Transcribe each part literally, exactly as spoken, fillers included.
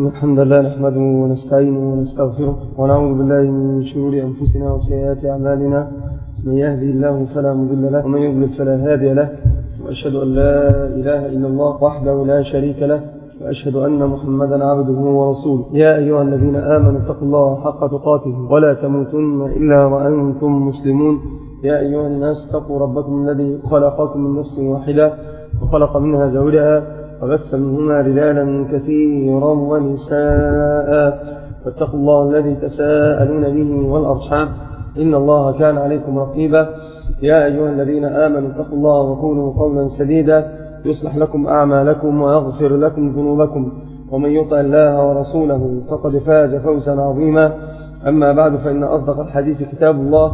الحمد لله نحمده ونستعينه ونستغفره ونعوذ بالله من شرور أنفسنا وسيئات أعمالنا. من يهدي الله فلا مضل له ومن يضلل فلا هادي له، وأشهد أن لا إله إلا الله وحده لا شريك له، وأشهد أن محمدا عبده ورسوله. يا أيها الذين آمنوا اتقوا الله حق تقاته ولا تموتن إلا وأنتم مسلمون. يا أيها الناس اتقوا ربكم الذي خلقكم من نفس واحدة وخلق منها زوجها وبث منهما رجالا كثيرا ونساء، واتقوا الله الذي تساءلون به والأرحام إن الله كان عليكم رقيبا. يا أيها الذين آمنوا اتقوا الله وقولوا قولا سديدا يصلح لكم أعمالكم ويغفر لكم ذنوبكم، ومن يطع الله ورسوله فقد فاز فوزا عظيما. أما بعد، فإن أصدق الحديث كتاب الله،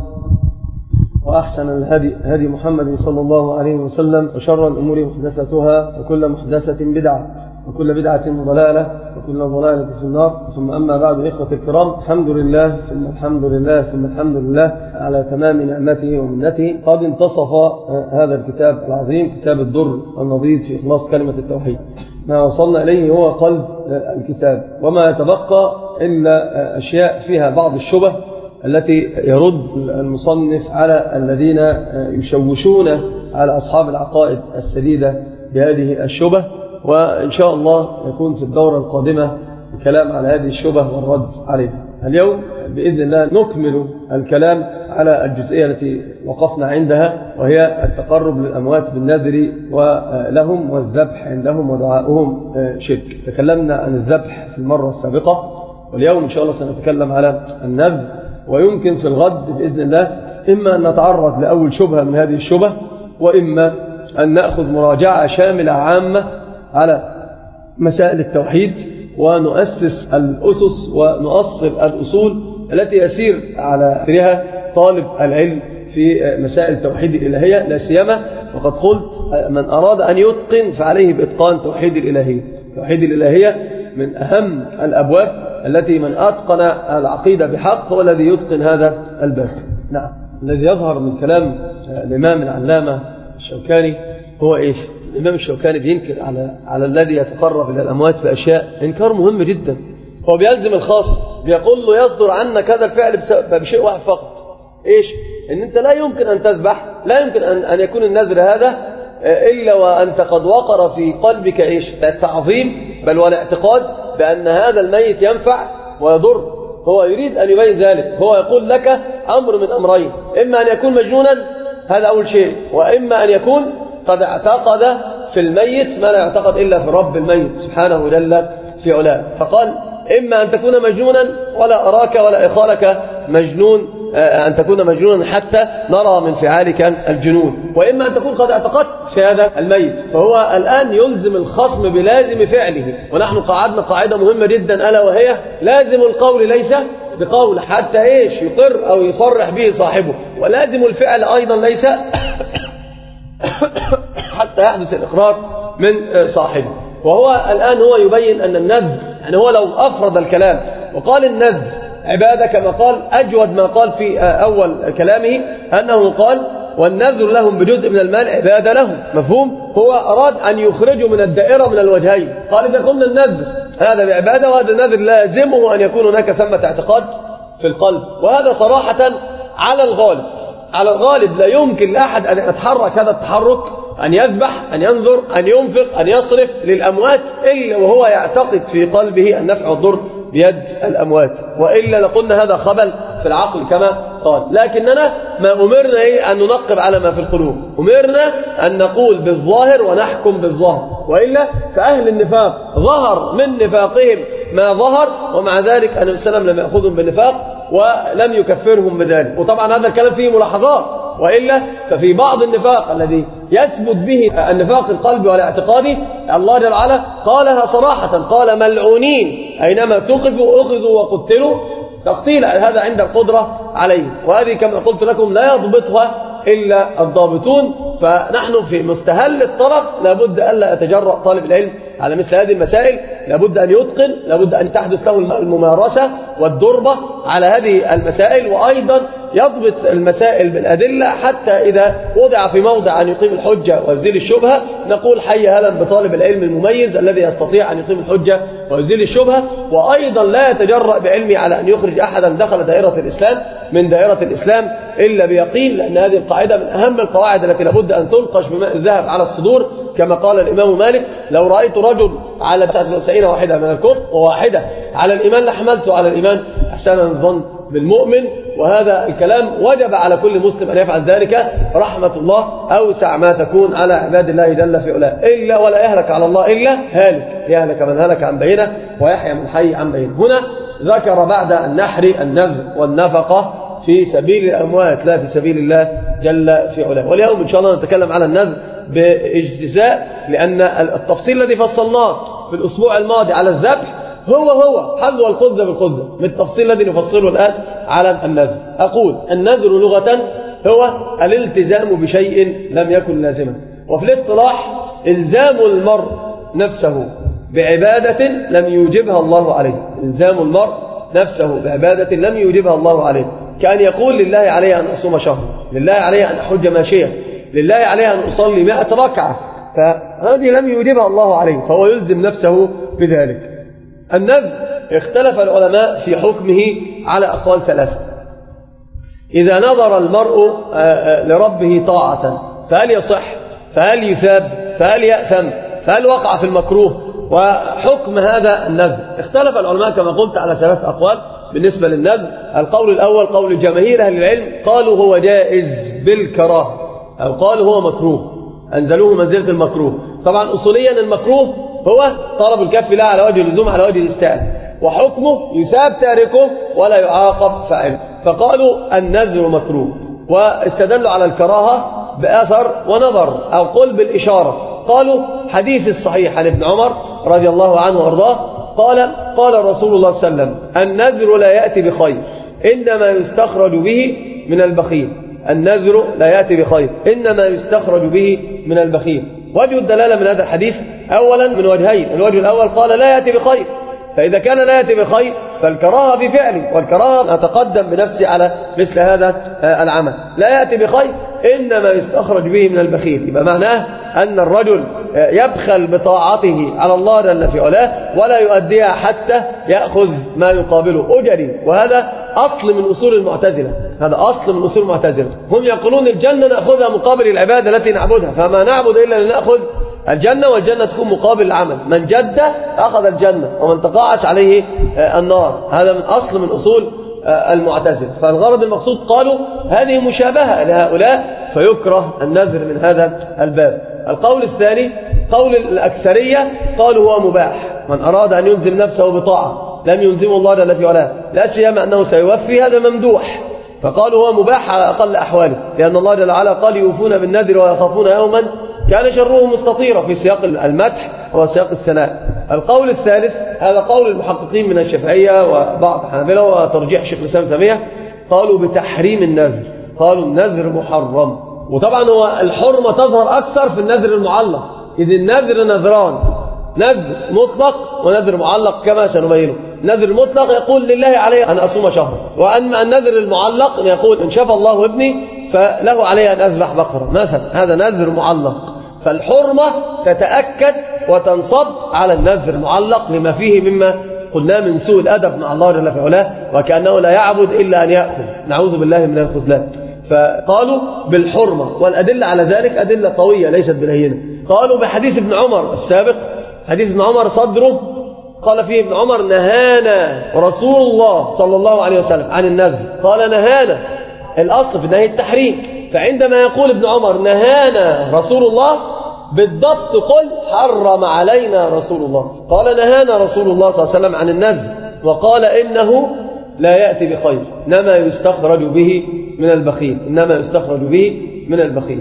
وأحسن الهدي هدي محمد صلى الله عليه وسلم، وشر الأمور محدثتها، وكل محدثة بدعة، وكل بدعة ضلالة، وكل ضلالة في النار. ثم أما بعد، إخوة الكرام، الحمد لله ثم الحمد لله ثم الحمد لله على تمام نعمته ومنته. قد انتصف هذا الكتاب العظيم، كتاب الدر النضيد في إخلاص كلمة التوحيد. ما وصلنا إليه هو قلب الكتاب، وما يتبقى إلا أشياء فيها بعض الشبه التي يرد المصنف على الذين يشوشون على أصحاب العقائد السديدة بهذه الشبه. وإن شاء الله يكون في الدورة القادمة الكلام على هذه الشبه والرد عليها. اليوم بإذن الله نكمل الكلام على الجزئية التي وقفنا عندها، وهي التقرب للأموات بالنذر ولهم والذبح عندهم ودعاؤهم شرك. تكلمنا عن الذبح في المرة السابقة، واليوم إن شاء الله سنتكلم على النذر. ويمكن في الغد بإذن الله إما أن نتعرض لأول شبهة من هذه الشبه، وإما أن نأخذ مراجعة شاملة عامة على مسائل التوحيد، ونؤسس الأسس ونؤصل الأصول التي يسير على أثرها طالب العلم في مسائل التوحيد الإلهية، لا سيما وقد قلت من أراد أن يتقن فعليه بإتقان توحيد الإلهية. توحيد الإلهية من أهم الأبواب التي من أتقن العقيدة بحق هو الذي يتقن هذا الباب. نعم، الذي يظهر من كلام الإمام العلامة الشوكاني هو إيش؟ الإمام الشوكاني بينكر على على الذي يتقرب إلى الأموات بأشياء إنكار مهم جدا. هو بيلزم الخاص، بيقول له يصدر عنك هذا الفعل بشيء واحد فقط، إيش؟ إن أنت لا يمكن أن تذبح، لا يمكن أن أن يكون النذر هذا إلا وأنت قد وقر في قلبك إيش؟ التعظيم بل والاعتقاد بأن هذا الميت ينفع ويضر. هو يريد أن يبين ذلك. هو يقول لك أمر من أمرين: إما أن يكون مجنونا، هذا أول شيء، وإما أن يكون قد اعتقد في الميت ما لا يعتقد إلا في رب الميت سبحانه جل في علاه. فقال: إما أن تكون مجنونا ولا أراك ولا إخالك مجنون، أن تكون مجنونا حتى نرى من فعالك الجنون، وإما أن تكون قد اعتقدت في هذا الميت. فهو الآن يلزم الخصم بلازم فعله. ونحن قاعدنا قاعدة مهمة جدا، ألا وهي لازم القول ليس بقول حتى إيش يقر أو يصرح به صاحبه، ولازم الفعل أيضا ليس حتى يحدث الإقرار من صاحبه. وهو الآن هو يبين أن النذر، يعني هو لو أفرد الكلام وقال النذر عبادة كما قال، أجود ما قال في أول كلامه أنه قال: والنذر لهم بجزء من المال عبادة لهم. مفهوم؟ هو أراد أن يخرجوا من الدائرة من الوجهين. قال: إذا قلنا النذر هذا بعبادة، وهذا النذر لازمه أن يكون هناك ثمة اعتقاد في القلب. وهذا صراحة على الغالب، على الغالب لا يمكن لأحد أن يتحرك هذا التحرك، أن يذبح، أن ينذر، أن ينفق، أن يصرف للأموات، إلا وهو يعتقد في قلبه النفع والضر بيد الأموات، وإلا لقلنا هذا خبل في العقل كما قال. لكننا ما أمرنا إيه؟ أن ننقب على ما في القلوب. أمرنا أن نقول بالظاهر ونحكم بالظاهر، وإلا فأهل النفاق ظهر من نفاقهم ما ظهر، ومع ذلك النبي صلى الله عليه وسلم لم يأخذهم بالنفاق ولم يكفرهم بذلك. وطبعا هذا الكلام فيه ملاحظات، وإلا ففي بعض النفاق الذي يثبت به النفاق القلبي والاعتقادي الله جل وعلا قالها صراحة، قال: ملعونين أينما ثقفوا أخذوا وقتلوا تقتيلا. هذا عند القدرة عليه، وهذه كما قلت لكم لا يضبطها إلا الضابطون. فنحن في مستهل الطلب لابد ألا يتجرأ طالب العلم على مثل هذه المسائل لابد أن يتقن، لابد أن تحدث له الممارسة والدربة على هذه المسائل، وأيضا يضبط المسائل بالأدلة حتى إذا وضع في موضع أن يقيم الحجة ويزيل الشبهة نقول حي هلا بطالب العلم المميز الذي يستطيع أن يقيم الحجة ويزيل الشبهة. وأيضا لا يتجرأ بعلمه على أن يخرج أحدا دخل دائرة الإسلام من دائرة الإسلام إلا بيقين، لأن هذه القاعدة من أهم القواعد التي لابد أن تلقش بماء الذهب على الصدور، كما قال الإمام مالك: لو رأيت رجل على تسعة وتسعين واحدة من الكفر وواحدة على الإيمان لحملته على الإيمان إحسانا الظن بالمؤمن. وهذا الكلام وجب على كل مسلم أن يفعل ذلك. رحمة الله أوسع ما تكون على عباد الله جل في علاه، إلا ولا يهلك على الله إلا هالك، يهلك من هلك عن بينه ويحيى من حي عن بينه. هنا ذكر بعد النحر النذر والنفقة في سبيل الأموات لا في سبيل الله جل في علاه. واليوم إن شاء الله نتكلم على النذر باجتزاء، لأن التفصيل الذي فصلناه في الأسبوع الماضي على الذبح هو هو حذو الخبز بالخبز من التفصيل الذي نفصله الآن على النذر. أقول: النذر لغة هو الالتزام بشيء لم يكن لازما، وفي الاصطلاح إلزام المرء نفسه بعبادة لم يوجبها الله عليه. إلزام المرء نفسه بعبادة لم يوجبها الله عليه، كأن يقول: لله علي أن أصوم شهر، لله علي أن أحج ماشية، لله علي أن أصلي مائة ركعة، فهذه لم يوجبها الله عليه فهو يلزم نفسه بذلك. النذر اختلف العلماء في حكمه على أقوال ثلاثة. إذا نظر المرء لربه طاعة فهل يصح؟ فهل يثاب؟ فهل يأثم؟ فهل وقع في المكروه؟ وحكم هذا النذر اختلف العلماء كما قلت على ثلاث أقوال بالنسبة للنذر. القول الأول قول جماهير أهل العلم، قالوا هو جائز بالكراهة، أو قالوا هو مكروه، أنزلوه منزلة المكروه. طبعا أصوليا المكروه هو طلب الكف لا على وجه اللزوم على وجه الاستئناف، وحكمه يثاب تاركه ولا يعاقب فاعله، فقالوا النذر مكروه. واستدلوا على الكراهة بأثر ونظر أو قل بالإشارة. قالوا حديث الصحيح عن ابن عمر رضي الله عنه وارضاه قال: قال رسول الله صلى الله عليه وسلم: النذر لا يأتي بخير إنما يستخرج به من البخيل. النذر لا يأتي بخير إنما يستخرج به من البخيل. وجه الدلالة من هذا الحديث أولا من وجهين. الوجه الأول قال لا يأتي بخير، فإذا كان لا يأتي بخير فالكراهة في فعله، والكراهة أتقدم بنفسي على مثل هذا العمل. لا يأتي بخير إنما يستخرج به من البخيل، يبقى معناه أن الرجل يبخل بطاعته على الله جل في علاه ولا يؤديها حتى يأخذ ما يقابله أجري. وهذا أصل من أصول المعتزلة، هذا أصل من أصول المعتزلة. هم يقولون الجنة نأخذها مقابل العبادة التي نعبدها، فما نعبد إلا لنأخذ الجنة، والجنة تكون مقابل العمل. من جد أخذ الجنة ومن تقاعس عليه النار. هذا من أصل من أصول المعتزلة. فالغرض المقصود قالوا هذه مشابهة لهؤلاء فيكره النذر من هذا الباب. القول الثاني قول الأكثرية، قالوا هو مباح. من أراد أن يلزم نفسه بطاعة لم يلزمه الله جل في علاه، لا سيما أنه سيوفي، هذا ممدوح، فقالوا هو مباح على أقل أحواله، لأن الله جل وعلا قال: يوفون بالنذر ويخافون يوما كان شره مستطيرا، في سياق المدح وسياق الثناء. القول الثالث هذا قول المحققين من الشافعية وبعض الحنابلة وترجيح شيخ الإسلام ابن تيمية، قالوا بتحريم النذر، قالوا النذر محرم. وطبعا هو الحرمة تظهر أكثر في النذر المعلق، إذ النذر نذران: نذر مطلق ونذر معلق كما سنبينه. النذر المطلق يقول لله علي أن أصوم شهرا، وأما النذر المعلق يقول إن شفى الله ابني فله علي أن أذبح بقرة مثلا، هذا نذر معلق. فالحرمة تتأكد وتنصب على النذر المعلق لما فيه مما قلنا من سوء الأدب مع الله جل في علاه، وكأنه لا يعبد إلا أن يأخذ، نعوذ بالله من الخذلان. فقالوا بالحرمة، والأدلة على ذلك أدلة قوية ليست بالهينة. قالوا بحديث ابن عمر السابق، حديث ابن عمر صدره قال فيه ابن عمر: نهانا رسول الله صلى الله عليه وسلم عن النذر. قال نهانا، الأصل في النهي التحريم، فعندما يقول ابن عمر نهانا رسول الله بالضبط قل حرم علينا رسول الله. قال نهانا رسول الله صلى الله عليه وسلم عن النذر، وقال إنه لا يأتي بخير إنما يستخرج به من البخيل، إنما يستخرج به من البخيل.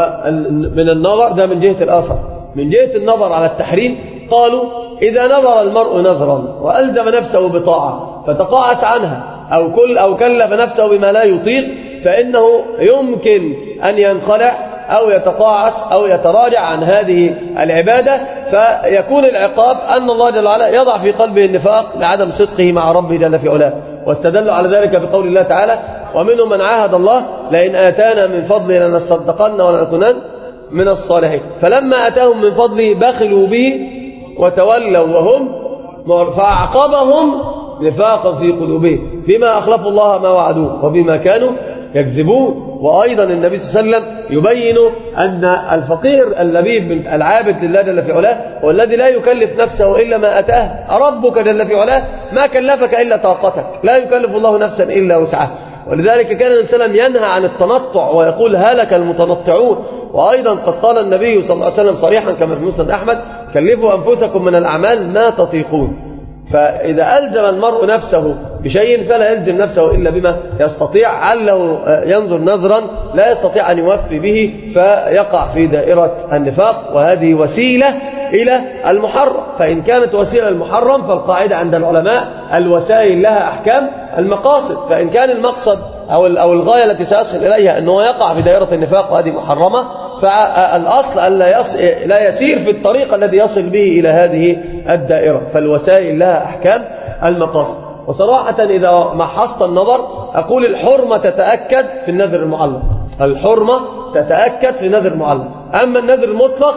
ومن النظر ده من جهة الآثر. من جهة النظر على التحريم قالوا إذا نظر المرء نظرا وألزم نفسه بطاعة فتقاعس عنها أو كل أو كلف نفسه بما لا يطيق، فإنه يمكن أن ينخلع أو يتقاعس أو يتراجع عن هذه العبادة، فيكون العقاب أن الله جل وعلا يضع في قلبه النفاق لعدم صدقه مع ربه جل في علاه. واستدلوا على ذلك بقول الله تعالى: ومنهم من عاهد الله لئن آتانا من فضله لنصدقن ولنكونن من الصالحين. فلما أتاهم من فضله بخلوا به وتولوا وهم فأعقبهم نفاقا في قلوبهم بما أخلفوا الله ما وعدوه وبما كانوا يكذبون. وأيضا النبي صلى الله عليه وسلم يبين أن الفقير اللبيب العابد لله جل في علاه هو الذي لا يكلف نفسه إلا ما أتاه. ربك جل في علاه ما كلفك إلا طاقتك، لا يكلف الله نفسا إلا وسعها. ولذلك كان النبي صلى الله عليه وسلم ينهى عن التنطع ويقول: هلك المتنطعون. وأيضا قد قال النبي صلى الله عليه وسلم صريحا كما في مسند أحمد: كلفوا أنفسكم من الأعمال ما تطيقون. فإذا ألزم المرء نفسه بشيء فلا يلزم نفسه إلا بما يستطيع، عله ينظر نظرا لا يستطيع أن يوفي به فيقع في دائرة النفاق، وهذه وسيلة إلى المحرم. فإن كانت وسيلة المحرم فالقاعدة عند العلماء: الوسائل لها أحكام المقاصد. فإن كان المقصد أو أو الغاية التي سيصل إليها أنه يقع في دائرة النفاق وهذه محرمة، فالأصل ألا لا يسير في الطريق الذي يصل به إلى هذه الدائرة. فالوسائل لها أحكام المقاصد. وصراحة إذا محصت النظر أقول: الحرمة تتأكد في النذر المعلق، الحرمة تتأكد في النذر المعلق. أما النذر المطلق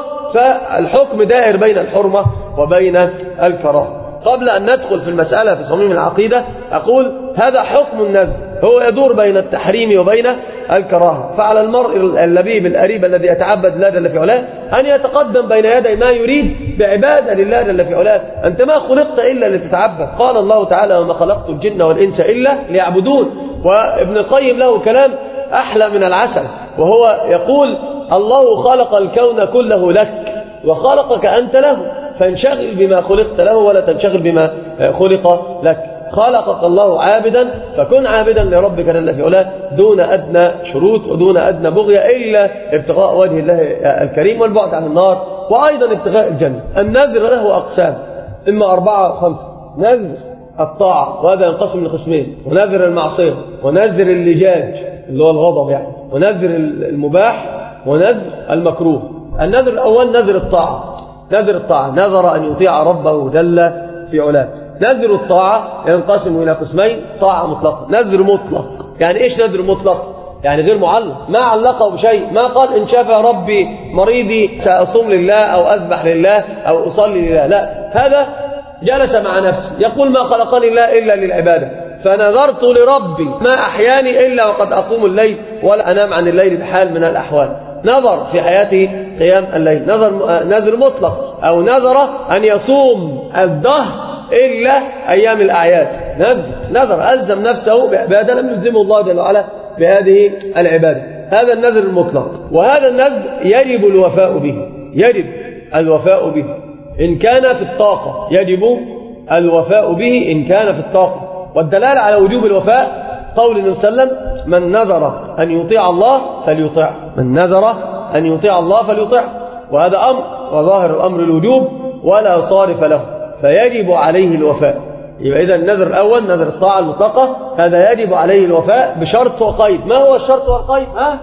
فالحكم دائر بين الحرمة وبين الكراهة. قبل أن ندخل في المسألة في صميم العقيدة أقول: هذا حكم النذر، هو يدور بين التحريم وبين الكراهة. فعلى المرء اللبيب الأريب الذي يتعبد الله جل في علاه أن يتقدم بين يدي ما يريد بعبادة لله جل في علاه. أنت ما خلقت إلا لتتعبد. قال الله تعالى: وما خلقت الجن والإنس إلا ليعبدون. وابن القيم له كلام أحلى من العسل، وهو يقول: الله خلق الكون كله لك وخلقك أنت له، فانشغل بما خلقت له ولا تنشغل بما خلق لك. خلقك الله عابدا فكن عابدا لربك جل في علاه دون أدنى شروط ودون أدنى بغية إلا ابتغاء وجه الله الكريم والبعد عن النار، وأيضا ابتغاء الجنة. النذر له أقسام، إما أربعة أو خمسة: نذر الطاعة وهذا ينقسم لقسمين، ونذر المعصية، ونذر اللجاج اللي هو الغضب يعني، ونذر المباح، ونذر المكروه. النذر الأول نذر الطاعة. نذر الطاعة نذر أن يطيع ربه جل في علاه. نذر الطاعة ينقسم إلى قسمين: طاعة مطلقة، نذر مطلق. يعني إيش نذر مطلق؟ يعني غير معلق، ما علقه بشيء، ما قال إن شفى ربي مريضي سأصوم لله أو أذبح لله أو أصلي لله، لا، هذا جلس مع نفسه يقول: ما خلقني الله إلا للعبادة، فنذرت لربي ما أحياني إلا وقد أقوم الليل ولا أنام عن الليل بحال من الأحوال. نذر في حياته قيام الليل، نذر نذر مطلق. أو نذر أن يصوم الدهر إلا أيام الأعياد، نذر نذر ألزم نفسه بعبادة لم يلزمه الله جل وعلا بهذه العبادة. هذا النذر المطلق. وهذا النذر يجب الوفاء به، يجب الوفاء به إن كان في الطاقة، يجب الوفاء به إن كان في الطاقة. والدلالة على وجوب الوفاء قول النبي صلى الله عليه وسلم: من نذر أن يطيع الله فليطيع، من نذر أن يطيع الله فليطيع. وهذا أمر، وظاهر الأمر الوجوب ولا صارف له، فيجب عليه الوفاء. يبقى إذا النذر الأول نذر الطاعة المطلقة، هذا يجب عليه الوفاء بشرط وقيد. ما هو الشرط والقيد؟ ها؟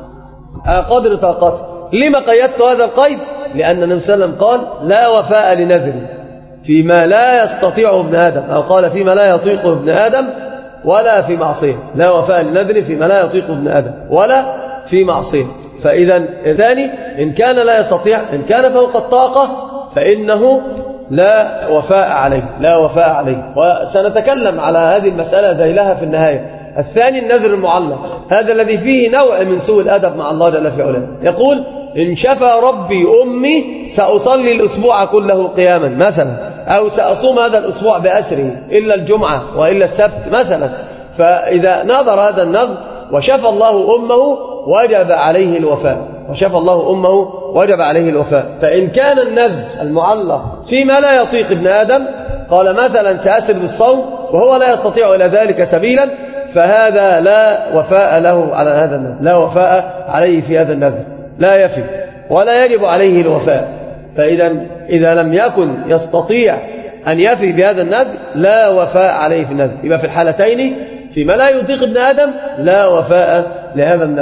قدر طاقته. لما قيدت هذا القيد؟ لأن النبي صلى الله عليه وسلم قال: لا وفاء لنذر فيما لا يستطيعه ابن آدم، أو قال: فيما لا يطيقه ابن آدم ولا في معصية. لا وفاء لنذر فيما لا يطيقه ابن آدم ولا في معصية. فإذا الثاني إن كان لا يستطيع، إن كان فوق الطاقة فإنه لا وفاء عليه، لا وفاء عليه. وسنتكلم على هذه المسألة ذيلها في النهاية. الثاني النذر المعلق، هذا الذي فيه نوع من سوء الأدب مع الله جل في علاه. يقول: إن شفى ربي أمي سأصلي الأسبوع كله قياما مثلا، أو سأصوم هذا الأسبوع بأسره إلا الجمعة وإلا السبت مثلا. فإذا نظر هذا النذر وشفى الله أمه وجب عليه الوفاء، وشفى الله أمه وجب عليه الوفاء. فإن كان النذر المعلق فيما لا يطيق ابن آدم، قال مثلا سأسر بالصوم وهو لا يستطيع إلى ذلك سبيلا، فهذا لا وفاء له على هذا النذر، لا وفاء عليه في هذا النذر، لا يفي ولا يجب عليه الوفاء. فإذا إذا لم يكن يستطيع أن يفي بهذا النذر لا وفاء عليه في النذر. يبقى في الحالتين فيما لا يطيق ابن آدم لا وفاء لهذا النذر.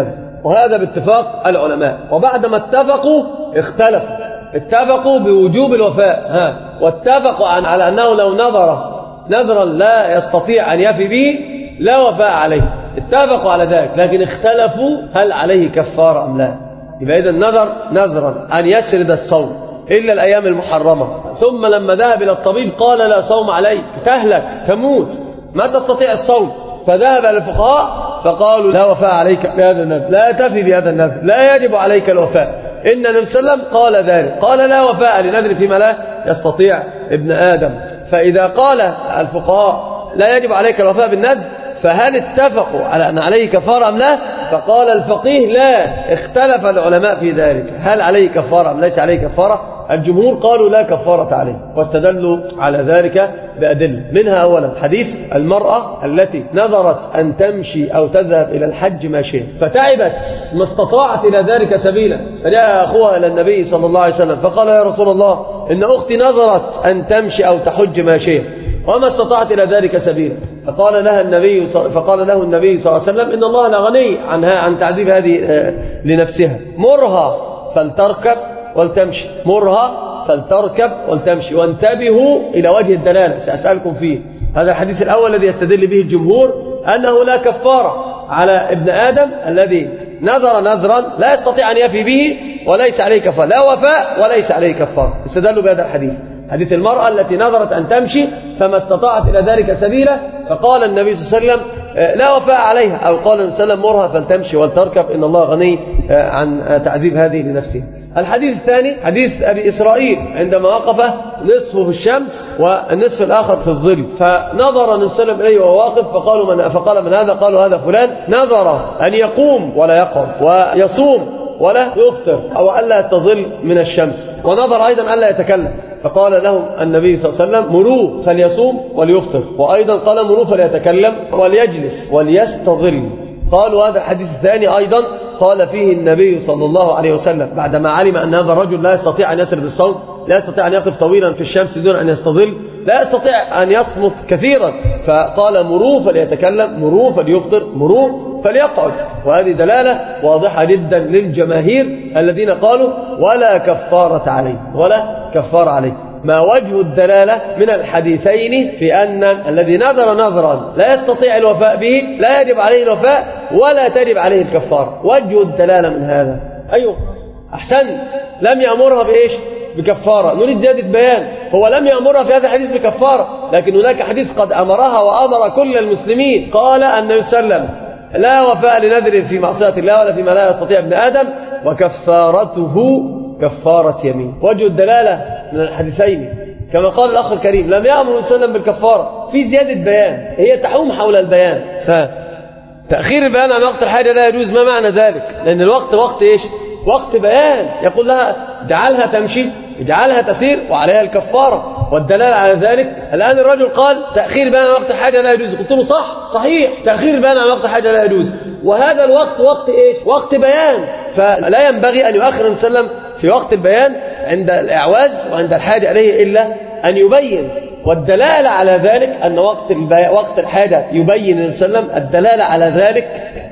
وهذا باتفاق العلماء. وبعدما اتفقوا اختلفوا، اتفقوا بوجوب الوفاء ها واتفقوا على أنه لو نظر نذرا لا يستطيع أن يفي به لا وفاء عليه، اتفقوا على ذلك، لكن اختلفوا هل عليه كفارة أم لا. يبقى إذا نذر نذرا أن يسرد الصوم إلا الأيام المحرمة، ثم لما ذهب إلى الطبيب قال لا صوم عليك، تهلك تموت ما تستطيع الصوم، فذهب إلى الفقهاء فقالوا لا وفاء عليك بهذا النذر، لا تفي بهذا النذر، لا يجب عليك الوفاء. إن النبي صلى الله عليه وسلم قال ذلك، قال لا وفاء لنذر فيما لا يستطيع ابن آدم. فإذا قال الفقهاء لا يجب عليك الوفاء بالنذر، فهل اتفقوا على أن عليه كفارة أم لا؟ فقال الفقيه لا، اختلف العلماء في ذلك، هل عليه كفارة أم ليس عليه كفارة؟ الجمهور قالوا لا كفارة عليه، واستدلوا على ذلك بأدلة، منها أولا حديث المرأة التي نذرت أن تمشي أو تذهب إلى الحج ماشية فتعبت ما استطاعت إلى ذلك سبيلا، فجاء أخوها إلى النبي صلى الله عليه وسلم فقال يا رسول الله إن أختي نذرت أن تمشي أو تحج ماشية وما استطاعت إلى ذلك سبيلا، فقال لها النبي فقال له النبي صلى الله عليه وسلم إن الله لغني عنها عن تعذيب هذه لنفسها، مرها فلتركب ولتمشي، مرها فلتركب ولتمشي، وانتبهوا إلى وجه الدلالة سأسألكم فيه. هذا الحديث الأول الذي يستدل به الجمهور أنه لا كفارة على ابن آدم الذي نذر نذرا لا يستطيع أن يفي به وليس عليه كفارة، لا وفاء وليس عليه كفارة، استدلوا بهذا الحديث، حديث المرأة التي نذرت أن تمشي فما استطاعت إلى ذلك سبيلا، فقال النبي صلى الله عليه وسلم لا وفاء عليها، أو قال النبي صلى الله عليه وسلم مرها فلتمشي ولتركب إن الله غني عن تعذيب هذه لنفسه. الحديث الثاني حديث أبي إسرائيل عندما وقف نصفه في الشمس والنصف الآخر في الظل، فنظر النبي صلى الله عليه وسلم إليه وهو واقف فقالوا من فقال من هذا؟ قالوا هذا فلان نظر أن يقوم ولا يقعد ويصوم ولا يفطر أو ألا يستظل من الشمس، ونظر أيضا ألا يتكلم، فقال لهم النبي صلى الله عليه وسلم مروه فليصوم وليفطر، وأيضا قال مروه فليتكلم وليجلس وليستظل. قالوا هذا الحديث الثاني أيضا قال فيه النبي صلى الله عليه وسلم بعدما علم أن هذا الرجل لا يستطيع أن يسرد الصوم، لا يستطيع أن يقف طويلا في الشمس دون أن يستظل، لا يستطيع أن يصمت كثيرا، فقال مروه فليتكلم، مروه فليفطر، مروه فليقعد. وهذه دلالة واضحة جدا للجماهير الذين قالوا ولا كفارة عليه، ولا كفارة عليه. ما وجه الدلالة من الحديثين في أن الذي نذر نذرا لا يستطيع الوفاء به لا يجب عليه الوفاء ولا تجب عليه الكفارة؟ وجه الدلالة من هذا أيوه أحسنت، لم يأمرها بإيش؟ بكفارة. نريد زيادة بيان، هو لم يأمرها في هذا الحديث بكفارة، لكن هناك حديث قد أمرها وأمر كل المسلمين، قال النبي صلى الله عليه وسلم لا وفاء لنذر في معصية الله ولا فيما لا يستطيع ابن آدم وكفارته كفارة يمين. وجه الدلالة من الحديثين كما قال الأخ الكريم لم يأمر النبي صلى الله عليه وسلم بالكفارة، في زيادة بيان هي تحوم حول البيان. تأخير البيان عن وقت الحاجة لا يجوز، ما معنى ذلك؟ لأن الوقت وقت إيش؟ وقت بيان، يقول لها اجعلها تمشي اجعلها تسير وعليها الكفارة، والدلالة على ذلك الآن الرجل قال تأخير البيان عن وقت الحاجة لا يجوز، قلت له صح صحيح تأخير البيان عن وقت الحاجة لا يجوز، وهذا الوقت وقت إيش؟ وقت بيان، فلا ينبغي أن يؤخر النبي صلى الله عليه وسلم في وقت البيان عند الإعواز وعند الحاجة إليه إلا أن يبين. والدلالة على ذلك أن وقت البي... وقت الحاجة يبين النبي صلى الله عليه وسلم، الدلالة على ذلك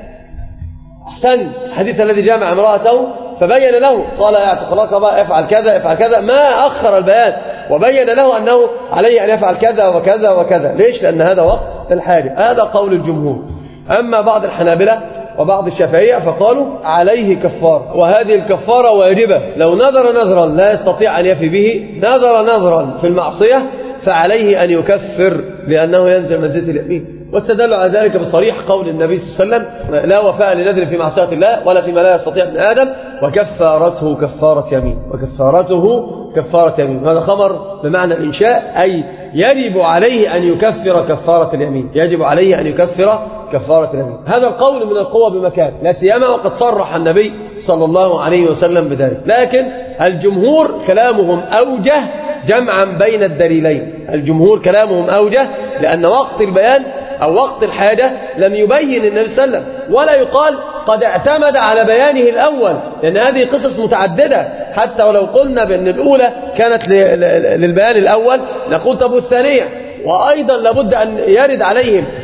أحسن الحديث الذي جامع امرأته فبين له قال اعتق رقبة افعل كذا افعل كذا، ما أخر البيان وبين له أنه عليه أن يفعل كذا وكذا وكذا. ليش؟ لأن هذا وقت الحاجة. هذا قول الجمهور. أما بعض الحنابلة وبعض الشافعية فقالوا عليه كفارة، وهذه الكفارة واجبة. لو نذر نذرا لا يستطيع أن يفي به، نذر نذرا في المعصية فعليه أن يكفر لأنه ينزل منزلة اليمين. واستدلوا على ذلك بصريح قول النبي صلى الله عليه وسلم لا وفاء لنذر في معصية الله ولا فيما لا يستطيع ابن آدم وكفارته كفارة يمين، وكفارته كفارة يمين. هذا خبر بمعنى الإنشاء، أي يجب عليه أن يكفر كفارة اليمين، يجب عليه أن يكفر كفارة اليمين. هذا القول من القوة بمكان، لا سيما وقد صرح النبي صلى الله عليه وسلم بذلك. لكن الجمهور كلامهم أوجه جمعا بين الدليلين، الجمهور كلامهم أوجه لأن وقت البيان أو وقت الحاجة لم يبين النبي صلى الله عليه وسلم، ولا يقال قد اعتمد على بيانه الأول، لأن هذه قصص متعددة. حتى ولو قلنا بأن الأولى كانت للبيان الأول نقول طب والثانية، وأيضا لابد أن يرد عليهم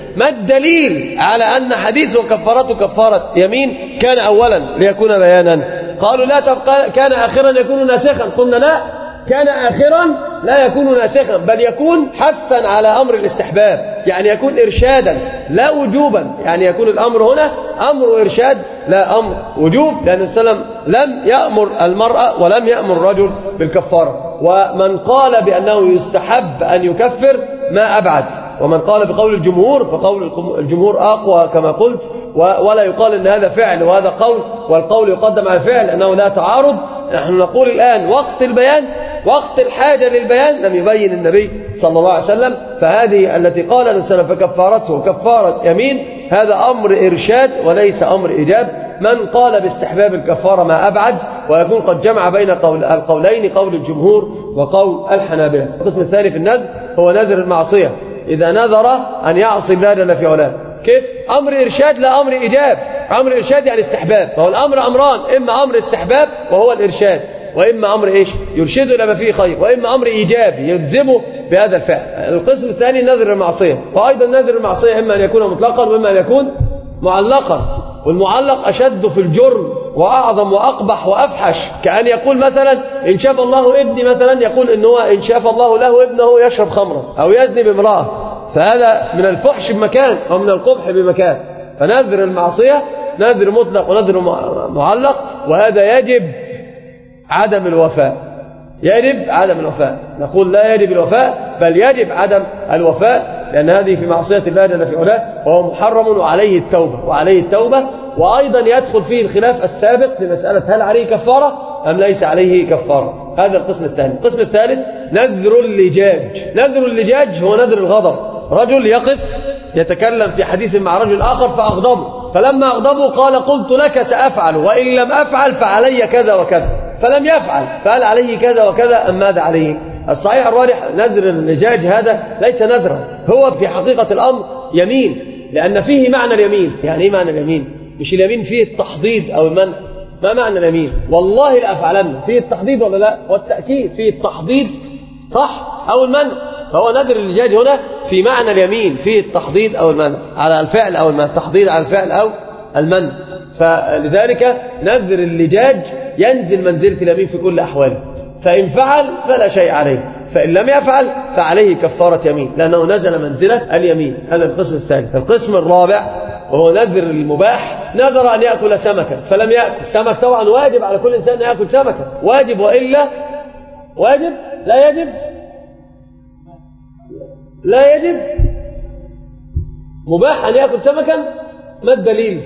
ما الدليل على أن حديث وكفارته كفارة يمين كان أولا ليكون بيانا؟ قالوا لا تبقى كان آخرا يكون ناسخا. قلنا لا، كان آخرا لا يكون ناسخا، بل يكون حثا على أمر الاستحباب، يعني يكون إرشادا لا وجوبا، يعني يكون الأمر هنا أمر إرشاد لا أمر وجوب، لأن النبي صلى الله عليه وسلم لم يأمر المرأة ولم يأمر الرجل بالكفارة. ومن قال بأنه يستحب أن يكفر ما أبعد، ومن قال بقول الجمهور فقول الجمهور أقوى كما قلت، ولا يقال أن هذا فعل وهذا قول، والقول يقدم على الفعل أنه لا تعارض. نحن نقول الآن وقت البيان، وقت الحاجة للبيان لم يبين النبي صلى الله عليه وسلم، فهذه التي قال النبي صلى الله عليه وسلم فكفارته كفارة يمين، هذا أمر إرشاد وليس أمر إيجاب. من قال باستحباب الكفارة ما أبعد، ويكون قد جمع بين قول القولين، قول الجمهور وقول الحنابلة. القسم الثاني في النذر هو نذر المعصية، إذا نذر أن يعصي الله جل في علاه. كيف؟ أمر إرشاد لا أمر إيجاب. أمر إرشاد يعني استحباب، فهو الأمر أمران، إما أمر استحباب وهو الإرشاد، وإما أمر إيش يرشده إلى ما فيه خير، وإما أمر إيجابي يلزمه بهذا الفعل. القسم الثاني نذر المعصية، وأيضا نذر المعصية إما أن يكون مطلقا وإما أن يكون معلقا، والمعلق أشد في الجرم وأعظم وأقبح وأفحش، كأن يقول مثلا إن شاف الله ابني، مثلا يقول إن هو إن شاف الله له ابنه يشرب خمرا أو يزني بامرأة، فهذا من الفحش بمكان ومن القبح بمكان. فنذر المعصية نذر مطلق ونذر معلق، وهذا يجب عدم الوفاء، يجب عدم الوفاء. نقول لا يجب الوفاء، بل يجب عدم الوفاء، لأن هذه في معصية الله جل في علاه، وهو محرم وعليه التوبة وعليه التوبة. وأيضا يدخل فيه الخلاف السابق في مسألة هل عليه كفارة أم ليس عليه كفارة. هذا القسم الثاني. القسم الثالث نذر اللجاج. نذر اللجاج هو نذر الغضب. رجل يقف يتكلم في حديث مع رجل آخر فأغضبه، فلما أغضبه قال قلت لك سأفعل، وإن لم أفعل فعلي كذا وكذا، فلم يفعل، فهل عليه كذا وكذا أم ماذا عليه؟ الصحيح الراجح نذر اللجاج هذا ليس نذرا، هو في حقيقة الأمر يمين، لأن فيه معنى اليمين. يعني إيه معنى اليمين؟ مش اليمين فيه التحضيض أو المنع. ما معنى اليمين؟ والله لأفعلن، فيه التحضيض ولا لا؟ والتأكيد فيه التحضيض صح أو المنع. فهو نذر اللجاج هنا في معنى اليمين، فيه التحضيض أو المنع على الفعل أو المنع، التحضيض على الفعل أو المنع. فلذلك نذر اللجاج ينزل منزلة اليمين في كل أحواله، فإن فعل فلا شيء عليه، فإن لم يفعل فعليه كفارة يمين، لأنه نزل منزلة اليمين. هذا القسم الثالث. القسم الرابع وهو نذر المباح، نذر أن يأكل سمكا فلم يأكل. السمك طبعا واجب على كل إنسان أن يأكل سمكا، واجب، وإلا واجب لا يجب لا يجب مباح أن يأكل سمكا. ما الدليل؟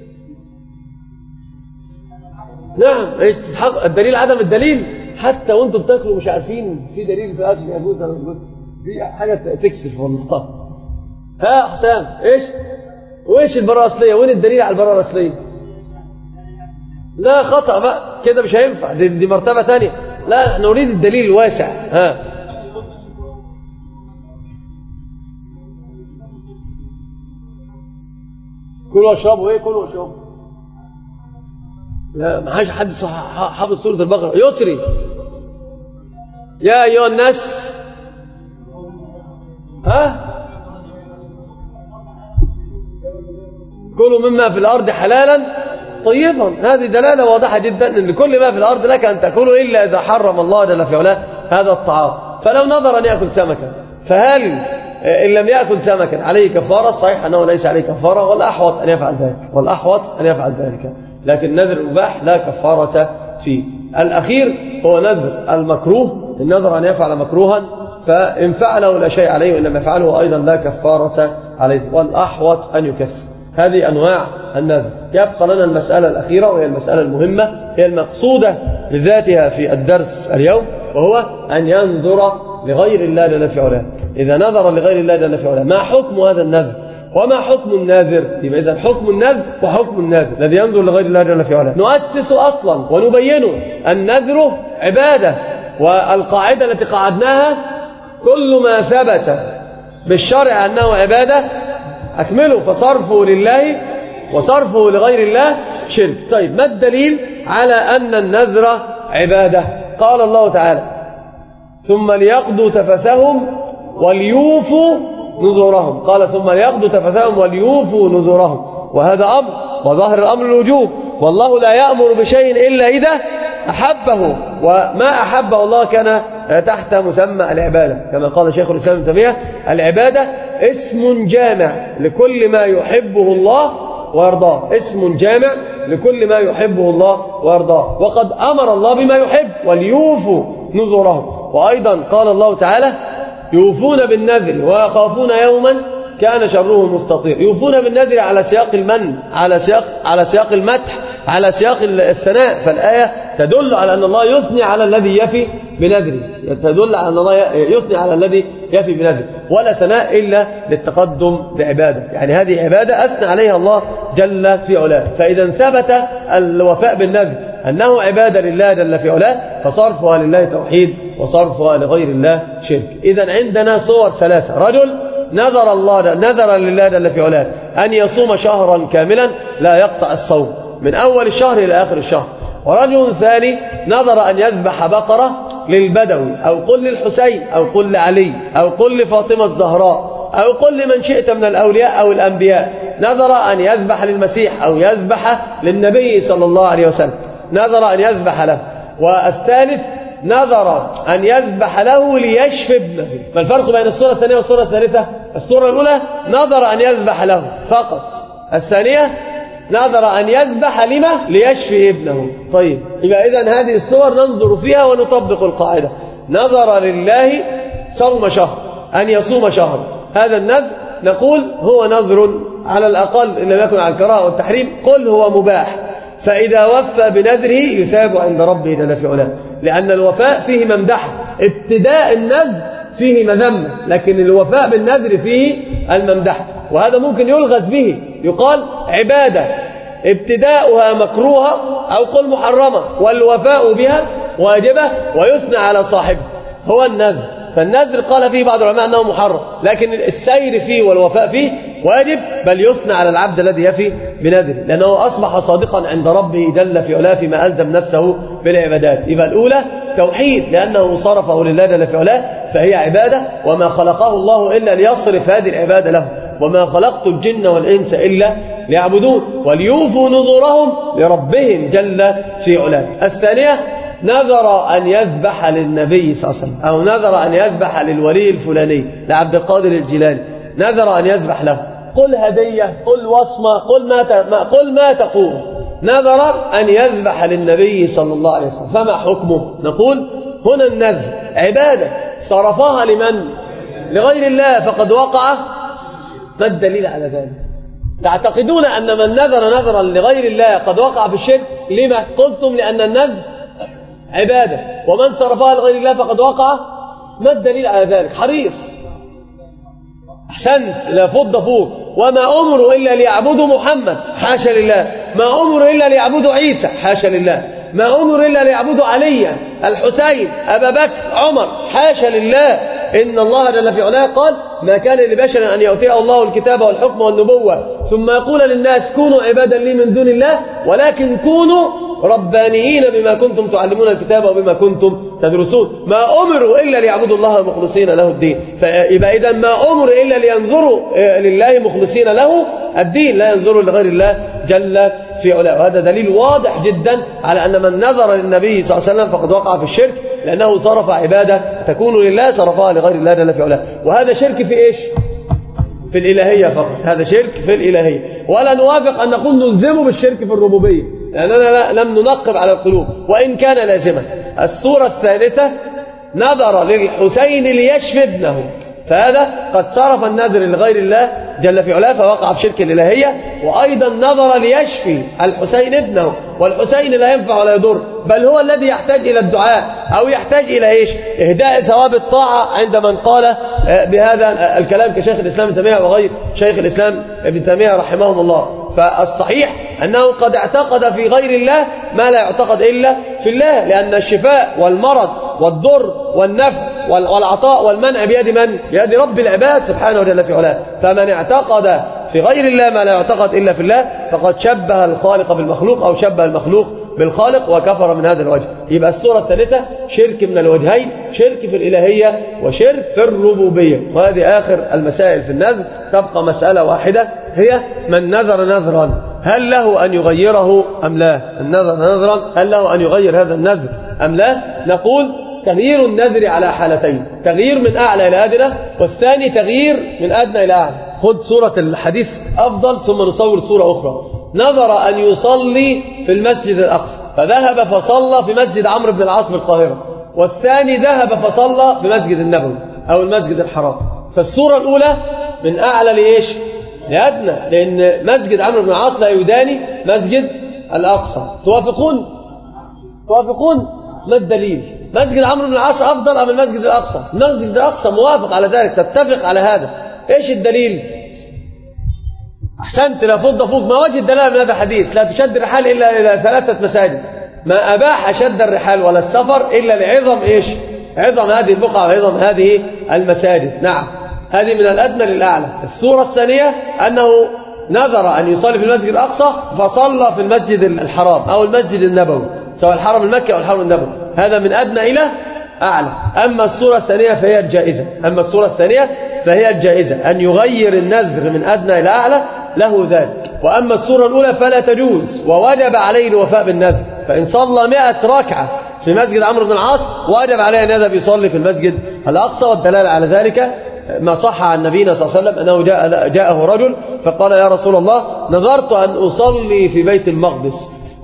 نعم، ايش تتحقق الدليل؟ عدم الدليل. حتى وانتم بتاكلوا مش عارفين في دليل في الاكل يجوز ولا يجوز، دي حاجه تكسف والله. ها حسام، ايش وايش البراءه الاصليه؟ وين الدليل على البراءه الاصليه؟ لا خطا بقى كده، مش هينفع، دي, دي مرتبه ثانيه. لا احنا نريد الدليل الواسع. ها كلوا واشربوا. ايه كلوا واشربوا؟ لا ما حاجة حد حافظ سورة البقرة. يسري يا أيها الناس، ها كلوا مما في الأرض حلالا طيبا. هذه دلالة واضحة جدا أن كل ما في الأرض لك أن تأكله إلا إذا حرم الله جل في علاه هذا الطعام. فلو نظر أن يأكل سمكا، فهل إن لم يأكل سمكا عليه كفارة؟ الصحيح أنه ليس عليه كفارة، والأحوط أن يفعل ذلك، والأحوط أن يفعل ذلك. لكن نذر المباح لا كفارة فيه. الأخير هو نذر المكروه، النذر أن يفعل مكروها، فإن فعله لا شيء عليه، وإن لم يفعله أيضا لا كفارة عليه، والأحوط أن يكفر. هذه أنواع النذر. يبقى لنا المسألة الأخيرة، وهي المسألة المهمة، هي المقصودة لذاتها في الدرس اليوم، وهو أن ينذر لغير الله جل في علاه. إذا نذر لغير الله جل في علاه ما حكم هذا النذر؟ وما حكم الناذر؟ يبقى إذا حكم النذر وحكم الناذر الذي ينذر لغير الله جل في علاه. نؤسس أصلا ونبينه النذر عبادة، والقاعدة التي قعدناها كل ما ثبت بالشرع أنه عبادة أكمله، فصرفه لله وصرفه لغير الله شرك. طيب ما الدليل على أن النذر عبادة؟ قال الله تعالى ثم ليقضوا تفثهم وليوفوا نذورهم. قال ثم ليقضوا تفثهم وليوفوا نذورهم، وهذا أمر، وظاهر الأمر الوجوب، والله لا يأمر بشيء إلا إذا أحبه، وما أحبه الله كان تحت مسمى العبادة، كما قال شيخ الإسلام ابن تيمية: العبادة اسم جامع لكل ما يحبه الله ويرضاه، اسم جامع لكل ما يحبه الله ويرضاه، وقد أمر الله بما يحب: وليوفوا نذورهم. وأيضا قال الله تعالى: يوفون بالنذر ويخافون يوما كان شره مستطير. يوفون بالنذر على سياق المن، على سياق على سياق المدح، على سياق الثناء، فالآية تدل على أن الله يثني على الذي يفي بنذره، تدل على أن الله يثني على الذي يفي بنذره، ولا ثناء إلا للتقدم بعبادة، يعني هذه عبادة أثنى عليها الله جل في علاه. فإذا ثبت الوفاء بالنذر أنه عبادة لله جل في علاه، فصرفها لله توحيد وصرفها لغير الله شرك. إذا عندنا صور ثلاثة: رجل نذر الله نذر لله جل في علاه أن يصوم شهرا كاملا لا يقطع الصوم من أول الشهر إلى آخر الشهر، ورجل ثاني نذر أن يذبح بقرة للبدوي، أو قل للحسين، أو قل لعلي، أو قل لفاطمة الزهراء، أو قل لمن شئت من الأولياء أو الأنبياء، نذر أن يذبح للمسيح أو يذبح للنبي صلى الله عليه وسلم، نذر أن يذبح له. والثالث نذر أن يذبح له ليشفي ابنه. ما الفرق بين الصورة الثانية والصورة الثالثة؟ الصورة الأولى نذر أن يذبح له فقط، الثانية نذر أن يذبح لما؟ ليشفي ابنه. طيب، يبقى إذن هذه الصور ننظر فيها ونطبق القاعدة: نذر لله صوم شهر، أن يصوم شهر، هذا النذر نقول هو نذر على الأقل إن لم يكن على الكراهة والتحريم، قل هو مباح، فإذا وفى بنذره يثاب عند ربه جل في علاه، لأن الوفاء فيه ممدحة، ابتداء النذر فيه مذمة، لكن الوفاء بالنذر فيه الممدحة، وهذا ممكن يلغز به، يقال عبادة ابتداؤها مكروهة أو قل محرمة، والوفاء بها واجبة ويثنى على صاحبه، هو النذر. فالنذر قال فيه بعض العلماء أنه محرم، لكن السير فيه والوفاء فيه واجب، بل يثنى على العبد الذي يفي بنذر، لأنه أصبح صادقا عند ربه جل في علاه فيما ألزم نفسه بالعبادات. يبقى الأولى توحيد، لأنه صرفه لله جل في علاه فهي عبادة، وما خلقه الله إلا ليصرف هذه العبادة له، وما خلقت الجن والإنس إلا ليعبدون، وليوفوا نذورهم لربهم جل في علاه. الثانية نذر أن يذبح للنبي صلى الله عليه وسلم، أو نذر أن يذبح للولي الفلاني لعبد القادر الجيلاني، نذر أن يذبح له، قل هدية، قل وصمة، قل ما قل ما تقول، نذر أن يذبح للنبي صلى الله عليه وسلم، فما حكمه؟ نقول هنا النذر عبادة صرفها لمن؟ لغير الله، فقد وقع. ما الدليل على ذلك؟ تعتقدون أن من نذر نذرا لغير الله قد وقع في الشرك؟ لما؟ قلتم لأن النذر عبادة، ومن صرفها لغير الله فقد وقع. ما الدليل على ذلك؟ حريص، أحسنت، لا فض فوق. وما أمروا إلا ليعبدوا محمد، حاشا لله. ما أمروا إلا ليعبدوا عيسى، حاشا لله. ما أمروا إلا ليعبدوا عليا، الحسين، أبا بكر، عمر، حاشا لله. إن الله جل في علاه قال: ما كان لبشر أن يؤتيه الله الكتاب والحكم والنبوة ثم يقول للناس كونوا عبادا لي من دون الله، ولكن كونوا ربانيين بما كنتم تعلمون الكتاب وبما كنتم تدرسون. ما أمروا إلا ليعبدوا الله مخلصين له الدين. فيبقى إذا ما أمر إلا لينظروا لله مخلصين له الدين، لا ينظروا لغير الله جل في علاه. وهذا دليل واضح جدا على أن من نظر للنبي صلى الله عليه وسلم فقد وقع في الشرك، لأنه صرف عبادة تكون لله صرفها لغير الله جل في علاه. وهذا شرك في إيش؟ في الإلهية فقط، هذا شرك في الإلهية. ولا نوافق أن نقول نلزمه بالشرك في الربوبية، لأننا لم ننقب على القلوب وإن كان لازما. الصورة الثالثة نذر للحسين ليشفي ابنه، فهذا قد صرف النذر لغير الله جل في علاه فوقع في شرك الإلهية. وأيضا نذر ليشفي الحسين ابنه، والحسين لا ينفع ولا يضر، بل هو الذي يحتاج إلى الدعاء، أو يحتاج إلى إيش؟ إهداء ثواب الطاعة عند من قال بهذا الكلام كشيخ الإسلام ابن تيمية وغير شيخ الإسلام ابن تيمية رحمهم الله. فالصحيح أنه قد اعتقد في غير الله ما لا يعتقد إلا في الله، لأن الشفاء والمرض والضر والنفع والعطاء والمنع بيد من؟ بيد رب العباد سبحانه وتعالى في علاه. فمن اعتقد في غير الله ما لا يعتقد إلا في الله فقد شبه الخالق بالمخلوق، أو شبه المخلوق بالخالق وكفر من هذا الوجه. يبقى الصورة الثالثة شرك من الوجهين، شرك في الإلهية وشرك في الربوبية. وهذه آخر المسائل في النذر. تبقى مسألة واحدة هي من نذر نذرا هل له أن يغيره أم لا؟ النذر نذرا هل له أن يغير هذا النذر أم لا؟ نقول تغيير النذر على حالتين، تغيير من أعلى إلى أدنى، والثاني تغيير من أدنى إلى أعلى. خذ صورة الحديث أفضل ثم نصور صورة أخرى. نذر أن يصلي في المسجد الأقصى فذهب فصلى في مسجد عمرو بن العاص بالقاهرة، والثاني ذهب فصلى في مسجد النبوي أو المسجد الحرام. فالصورة الأولى من أعلى لإيش؟ لأدنى، لأن مسجد عمرو بن العاص لا يداني مسجد الأقصى. توافقون؟ توافقون؟ ما الدليل؟ مسجد عمرو بن العاص أفضل أم المسجد الأقصى؟ المسجد الأقصى موافق على ذلك، تتفق على هذا. إيش الدليل؟ أحسنت، لا فض فوق. ما وجه الدلالة من هذا الحديث؟ لا تشد الرحال إلا إلى ثلاثة مساجد. ما أباح شد الرحال ولا السفر إلا لعظم إيش؟ عظم هذه البقعة وعظم هذه المساجد. نعم، هذه من الأدنى للأعلى. الصورة الثانية أنه نذر أن يصلي في المسجد الأقصى فصلى في المسجد الحرام أو المسجد النبوي، سواء الحرم المكي أو الحرم النبوي. هذا من أدنى إلى أعلى. أما الصورة الثانية فهي الجائزة أما الصورة الثانية فهي الجائزة أن يغير النذر من أدنى إلى أعلى له ذلك. وأما الصورة الأولى فلا تجوز، ووجب عليه الوفاء بالنذر. فإن صلى مئة ركعة في مسجد عمرو بن العاص وجب عليه أن يذهب يصلي في المسجد الأقصى. والدلالة على ذلك ما صح عن نبينا صلى الله عليه وسلم أنه جاء جاءه رجل فقال يا رسول الله نذرت أن أصلي في بيت المقدس،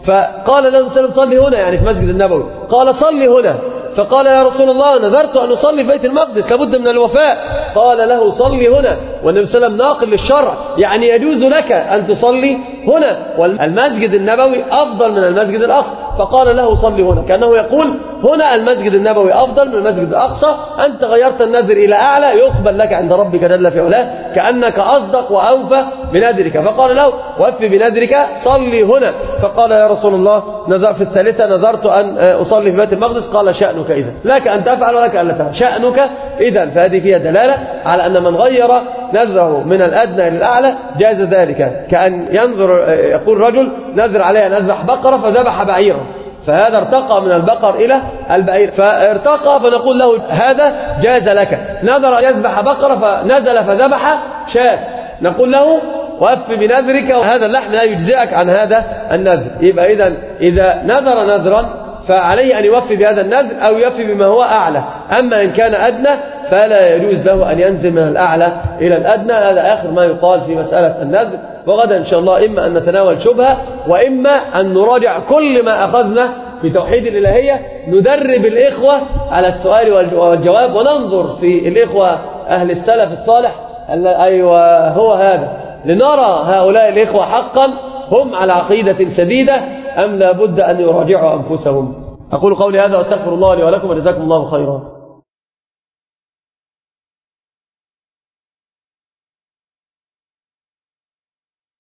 فقال له سلم صلي هنا، يعني في مسجد النبوي. قال صلي هنا، فقال يا رسول الله نذرت أن أصلي في بيت المقدس لابد من الوفاء. قال له صلي هنا، والنبي صلى الله عليه وسلم ناقل للشرع، يعني يجوز لك أن تصلي هنا، والمسجد النبوي أفضل من المسجد الأقصى. فقال له صلي هنا، كأنه يقول هنا المسجد النبوي أفضل من المسجد الأقصى، أنت غيرت النذر إلى أعلى يقبل لك عند ربك جل في علاه، كأنك أصدق وأوفى بنذرك. فقال له وفي بنذرك صلي هنا. فقال يا رسول الله نذر في الثالثة نذرت أن أصلي في بيت المقدس. قال شأنك إذن، لك أن تفعل ولك أن لا تفعل، شأنك إذن. فهذه فيها دلالة على أن من غير نذره من الأدنى إلى الأعلى جاز ذلك. كأن ينظر يقول رجل نذر عليه أن أذبح بقرة فذبح بعيرا، فهذا ارتقى من البقر إلى البعير، فارتقى فنقول له هذا جاز لك. نذر يذبح بقرة فنزل فذبح شاة، نقول له وأف بنذرك، وهذا اللحم لا يجزئك عن هذا النذر. يبقى إذن إذا نذر نذرا فعليه أن يوفي بهذا النذر أو يوفي بما هو أعلى. أما إن كان أدنى فلا يجوز له أن ينزل من الأعلى إلى الأدنى. هذا آخر ما يقال في مسألة النذر. وغدا إن شاء الله إما أن نتناول شبهة وإما أن نراجع كل ما أخذنا في توحيد الإلهية، ندرب الإخوة على السؤال والجواب، وننظر في الإخوة أهل السلف الصالح. أيوة هو هذا، لنرى هؤلاء الإخوة حقا هم على عقيدة سديدة أم لا بد أن يراجعوا أنفسهم. أقول قولي هذا وأستغفر الله لي ولكم وجزاكم الله خيرا.